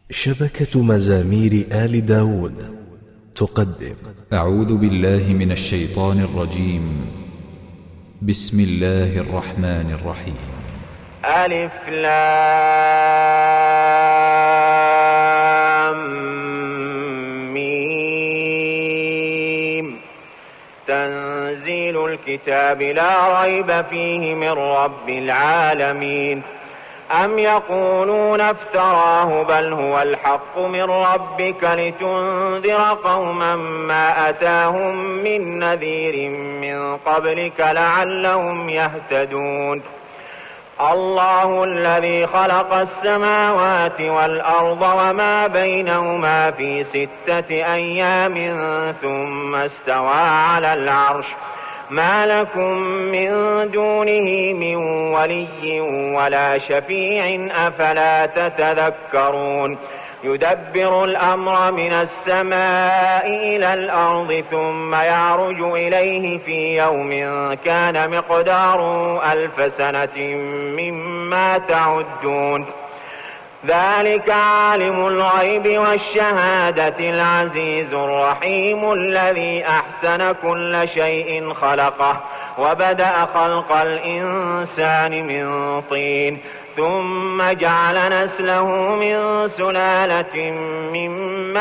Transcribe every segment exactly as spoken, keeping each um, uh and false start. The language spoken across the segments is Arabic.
شبكة مزامير آل داود تقدم. أعوذ بالله من الشيطان الرجيم. بسم الله الرحمن الرحيم. ألف لام ميم. تنزيل الكتاب لا ريب فيه من رب العالمين. أم يقولون افتراه بل هو الحق من ربك لتنذر قوما ما أتاهم من نذير من قبلك لعلهم يهتدون. الله الذي خلق السماوات والأرض وما بينهما في ستة أيام ثم استوى على العرش ما لكم من دونه من ولي ولا شفيع أفلا تتذكرون. يدبر الأمر من السماء إلى الأرض ثم يعرج إليه في يوم كان مقداره ألف سنة مما تعدون. ذلك عالم الغيب والشهادة العزيز الرحيم الذي أحسن كل شيء خلقه وبدأ خلق الإنسان من طين ثم جعل نسله من سلالة من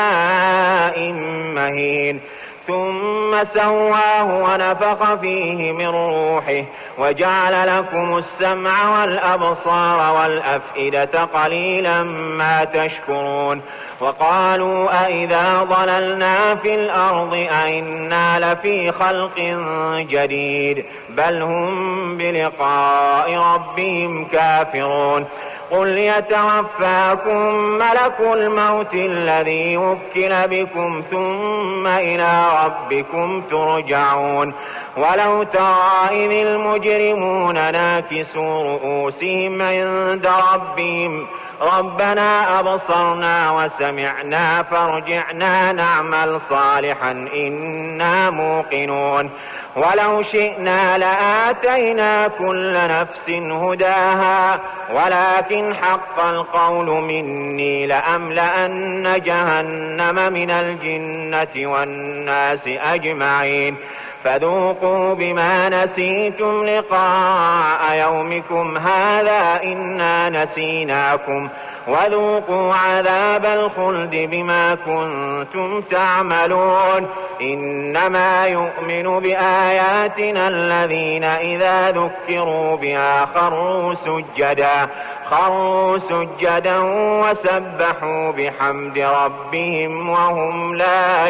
ماء مهين ثم سواه ونفخ فيه من روحه وجعل لكم السمع والأبصار والأفئدة قليلا ما تشكرون. وقالوا أئذا ضللنا في الأرض أئنا لفي خلق جديد بل هم بلقاء ربهم كافرون. قل يتوفاكم ملك الموت الذي وكل بكم ثم إلى ربكم ترجعون. ولو ترى إذ المجرمون ناكسوا رؤوسهم عند ربهم ربنا أبصرنا وسمعنا فارجعنا نعمل صالحا إنا موقنون. ولو شئنا لآتينا كل نفس هداها ولكن حق القول مني لأملأن جهنم من الجنة والناس أجمعين. فذوقوا بما نسيتم لقاء يومكم هذا إنا نسيناكم وذوقوا عذاب الخلد بما كنتم تعملون. إنما يؤمن بآياتنا الذين إذا ذكروا بها خروا سجدا خروا سجدا وسبحوا بحمد ربهم وهم لا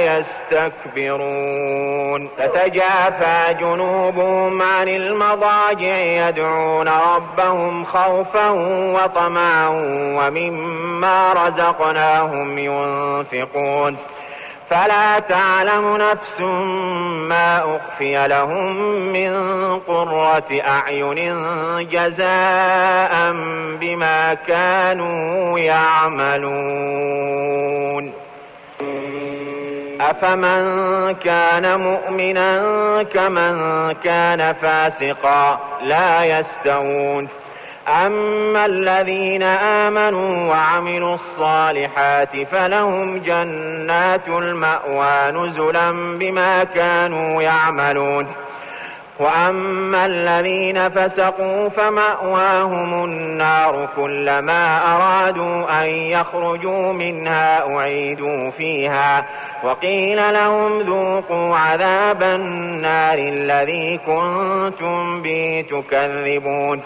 يستكبرون. تتجافى جنوبهم عن المضاجع يدعون ربهم خوفا وطمعا ومما رزقناهم ينفقون. فلا تعلم نفس ما أخفي لهم من قرة أعين جزاء بما كانوا يعملون. أفمن كان مؤمنا كمن كان فاسقا لا يستوون. أما الذين آمنوا وعملوا الصالحات فلهم جنات المأوى نزلا بما كانوا يعملون. وأما الذين فسقوا فمأواهم النار كلما أرادوا أن يخرجوا منها أعيدوا فيها وقيل لهم ذوقوا عذاب النار الذي كنتم به تكذبون.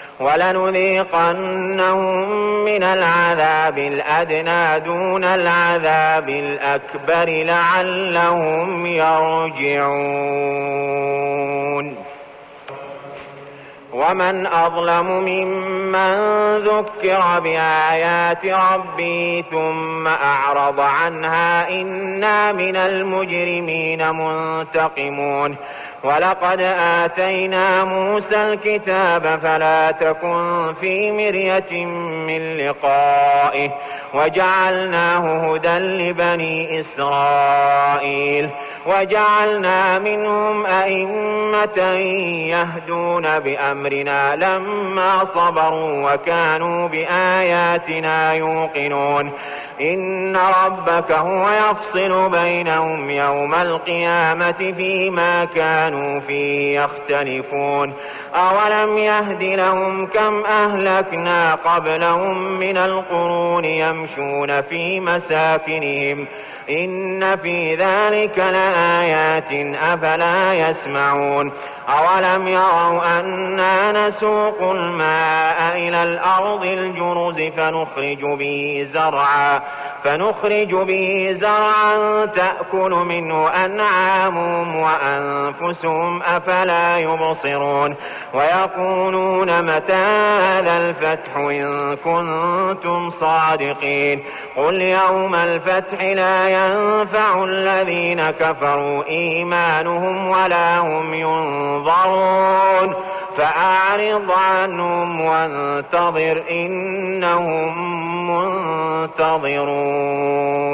ولنذيقنهم من العذاب الأدنى دون العذاب الأكبر لعلهم يرجعون. ومن أظلم ممن ذكر بآيات ربه ثم أعرض عنها إنا من المجرمين منتقمون. ولقد آتينا موسى الكتاب فلا تكن في مرية من لقائه وجعلناه هدى لبني إسرائيل وجعلنا منهم أئمة يهدون بأمرنا لما صبروا وكانوا بآياتنا يوقنون. إن ربك هو يفصل بينهم يوم القيامة فيما كانوا فيه يختلفون أولم يهد لهم كم أهلكنا قبلهم من القرون يمشون في مساكنهم إن في ذلك لآيات أفلا يسمعون أولم يروا أنا نسوق الماء إلى الأرض الجرز فنخرج به زرعا فنخرج به زرعا تأكل منه أنعامهم وأنفسهم أفلا يبصرون ويقولون متى هذا الفتح إن كنتم صادقين قل يوم الفتح لا ينفع الذين كفروا إيمانهم ولا هم ينظرون فأعرض عنهم وانتظر إنهم منتظرون.